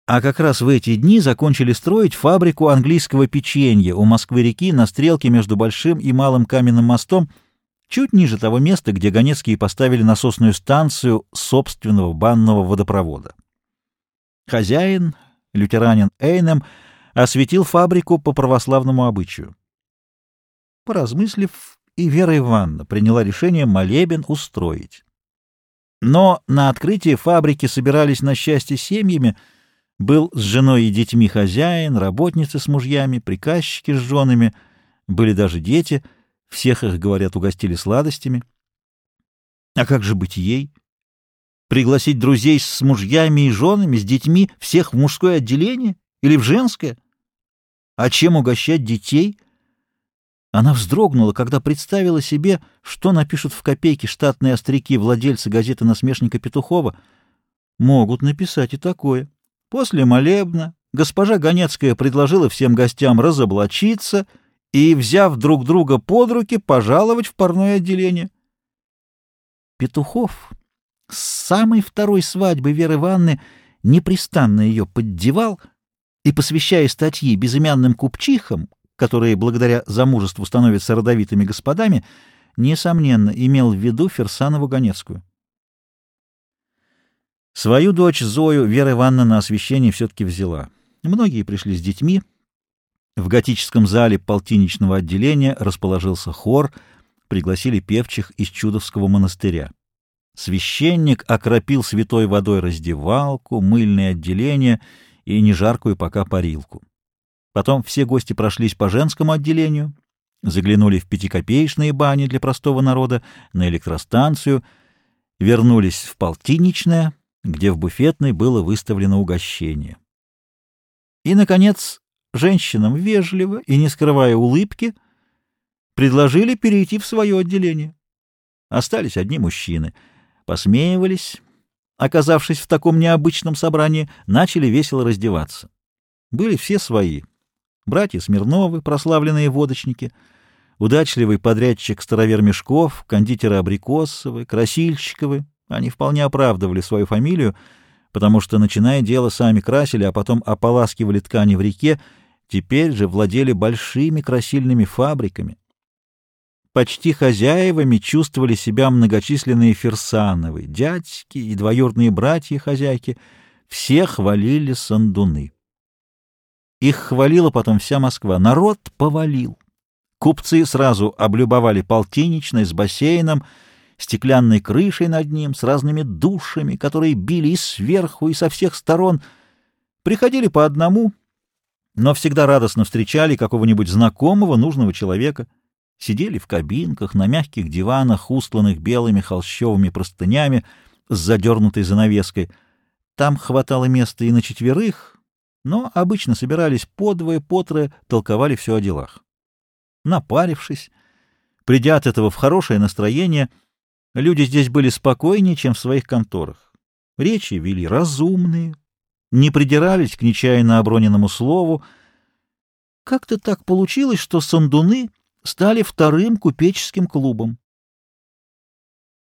А как раз в эти дни закончили строить фабрику английского печенья у Москвы-реки на стрелке между Большим и Малым Каменным мостом, чуть ниже того места, где Ганецкие поставили насосную станцию собственного банного водопровода. Хозяин, лютеранин Эйнем, осветил фабрику по православному обычаю. Поразмыслив, и Вера Ивановна приняла решение молебен устроить. Но на открытие фабрики собирались на счастье семьями. Был с женой и детьми хозяин, работницы с мужьями, приказчики с женами, были даже дети, всех их, говорят, угостили сладостями. А как же быть ей? Пригласить друзей с мужьями и женами, с детьми, всех в мужское отделение или в женское? А чем угощать детей? Она вздрогнула, когда представила себе, что напишут в копейке штатные остряки владельцы газеты «Насмешника» Петухова. Могут написать и такое. После молебна госпожа Ганецкая предложила всем гостям разоблачиться и, взяв друг друга под руки, пожаловать в парное отделение. Петухов с самой второй свадьбы Веры Ивановны непрестанно ее поддевал и, посвящая статьи безымянным купчихам, которые благодаря замужеству становятся родовитыми господами, несомненно, имел в виду Фирсанову-Ганецкую. Свою дочь Зою Вера Ивановна на освящение все-таки взяла. Многие пришли с детьми. В готическом зале полтинничного отделения расположился хор, пригласили певчих из Чудовского монастыря. Священник окропил святой водой раздевалку, мыльное отделение и нежаркую пока парилку. Потом все гости прошлись по женскому отделению, заглянули в пятикопеечные бани для простого народа, на электростанцию, вернулись в полтинничное, где в буфетной было выставлено угощение. И, наконец, женщинам вежливо и не скрывая улыбки предложили перейти в свое отделение. Остались одни мужчины. Посмеивались, оказавшись в таком необычном собрании, начали весело раздеваться. Были все свои. Братья Смирновы, прославленные водочники, удачливый подрядчик старовер Мешков, кондитеры Абрикосовы, Красильщиковы. Они вполне оправдывали свою фамилию, потому что, начиная дело, сами красили, а потом ополаскивали ткани в реке, теперь же владели большими красильными фабриками. Почти хозяевами чувствовали себя многочисленные Фирсановы, дядьки и двоюродные братья-хозяйки, все хвалили сандуны. Их хвалила потом вся Москва, народ повалил. Купцы сразу облюбовали полтиничный с бассейном, стеклянной крышей над ним, с разными душами, которые били и сверху, и со всех сторон. Приходили по одному, но всегда радостно встречали какого-нибудь знакомого, нужного человека. Сидели в кабинках, на мягких диванах, устланных белыми холщовыми простынями с задернутой занавеской. Там хватало места и на четверых, но обычно собирались по двое, по трое, толковали все о делах. Напарившись, придя от этого в хорошее настроение, люди здесь были спокойнее, чем в своих конторах. Речи вели разумные, не придирались к нечаянно оброненному слову. Как-то так получилось, что сандуны стали вторым купеческим клубом.